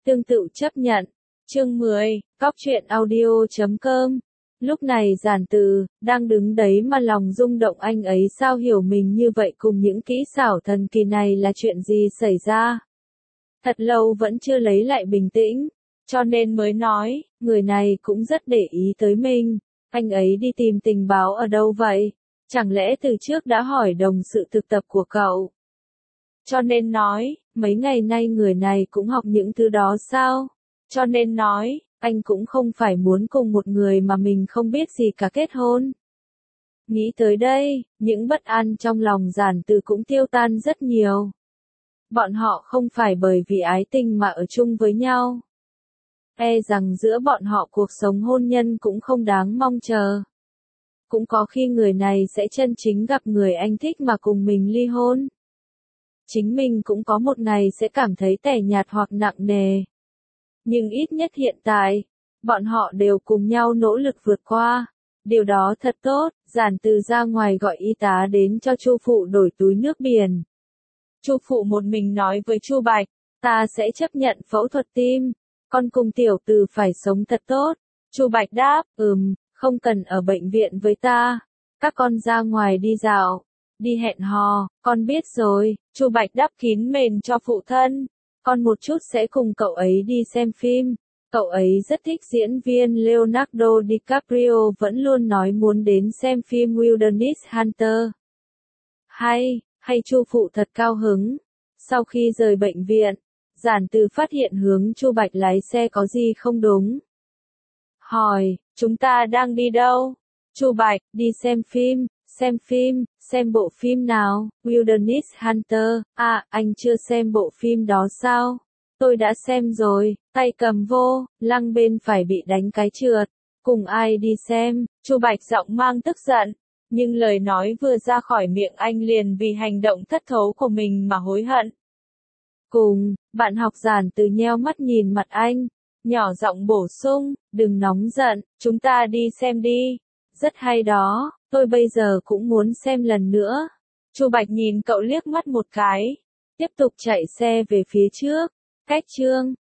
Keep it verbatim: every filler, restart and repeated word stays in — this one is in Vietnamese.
Tương tự chấp nhận. Chương mười, cóc truyện audio chấm com. Lúc này Giản Từ, đang đứng đấy mà lòng rung động, anh ấy sao hiểu mình như vậy, cùng những kỹ xảo thần kỳ này là chuyện gì xảy ra. Thật lâu vẫn chưa lấy lại bình tĩnh, cho nên mới nói, người này cũng rất để ý tới mình, anh ấy đi tìm tình báo ở đâu vậy? Chẳng lẽ từ trước đã hỏi đồng sự thực tập của cậu? Cho nên nói, mấy ngày nay người này cũng học những thứ đó sao? Cho nên nói, anh cũng không phải muốn cùng một người mà mình không biết gì cả kết hôn. Nghĩ tới đây, những bất an trong lòng Giản Từ cũng tiêu tan rất nhiều. Bọn họ không phải bởi vì ái tình mà ở chung với nhau. E rằng giữa bọn họ cuộc sống hôn nhân cũng không đáng mong chờ. Cũng có khi người này sẽ chân chính gặp người anh thích mà cùng mình ly hôn. Chính mình cũng có một ngày sẽ cảm thấy tẻ nhạt hoặc nặng nề. Nhưng ít nhất hiện tại, bọn họ đều cùng nhau nỗ lực vượt qua. Điều đó thật tốt. Giản Từ ra ngoài gọi y tá đến cho Chu phụ đổi túi nước biển. Chu phụ một mình nói với Chu Bạch, ta sẽ chấp nhận phẫu thuật tim, con cùng tiểu Từ phải sống thật tốt. Chu Bạch đáp, ừm, không cần ở bệnh viện với ta, các con ra ngoài đi dạo, đi hẹn hò, con biết rồi. Chu Bạch đắp kín mền cho phụ thân, con một chút sẽ cùng cậu ấy đi xem phim. Cậu ấy rất thích diễn viên Leonardo DiCaprio, vẫn luôn nói muốn đến xem phim Wilderness Hunter. Hay, hay Chu phụ thật cao hứng. Sau khi rời bệnh viện, Giản Từ phát hiện hướng Chu Bạch lái xe có gì không đúng. Hỏi, chúng ta đang đi đâu? Chu Bạch, đi xem phim. Xem phim, xem bộ phim nào? Wilderness Hunter. À, anh chưa xem bộ phim đó sao? Tôi đã xem rồi. Tay cầm vô, lăng bên phải bị đánh cái trượt. Cùng ai đi xem? Chu Bạch giọng mang tức giận, nhưng lời nói vừa ra khỏi miệng anh liền vì hành động thất thố của mình mà hối hận. Cùng, bạn học. Giản Từ nheo mắt nhìn mặt anh, nhỏ giọng bổ sung, đừng nóng giận, chúng ta đi xem đi. Rất hay đó, tôi bây giờ cũng muốn xem lần nữa. Chu Bạch nhìn cậu liếc mắt một cái, tiếp tục chạy xe về phía trước. Cách chương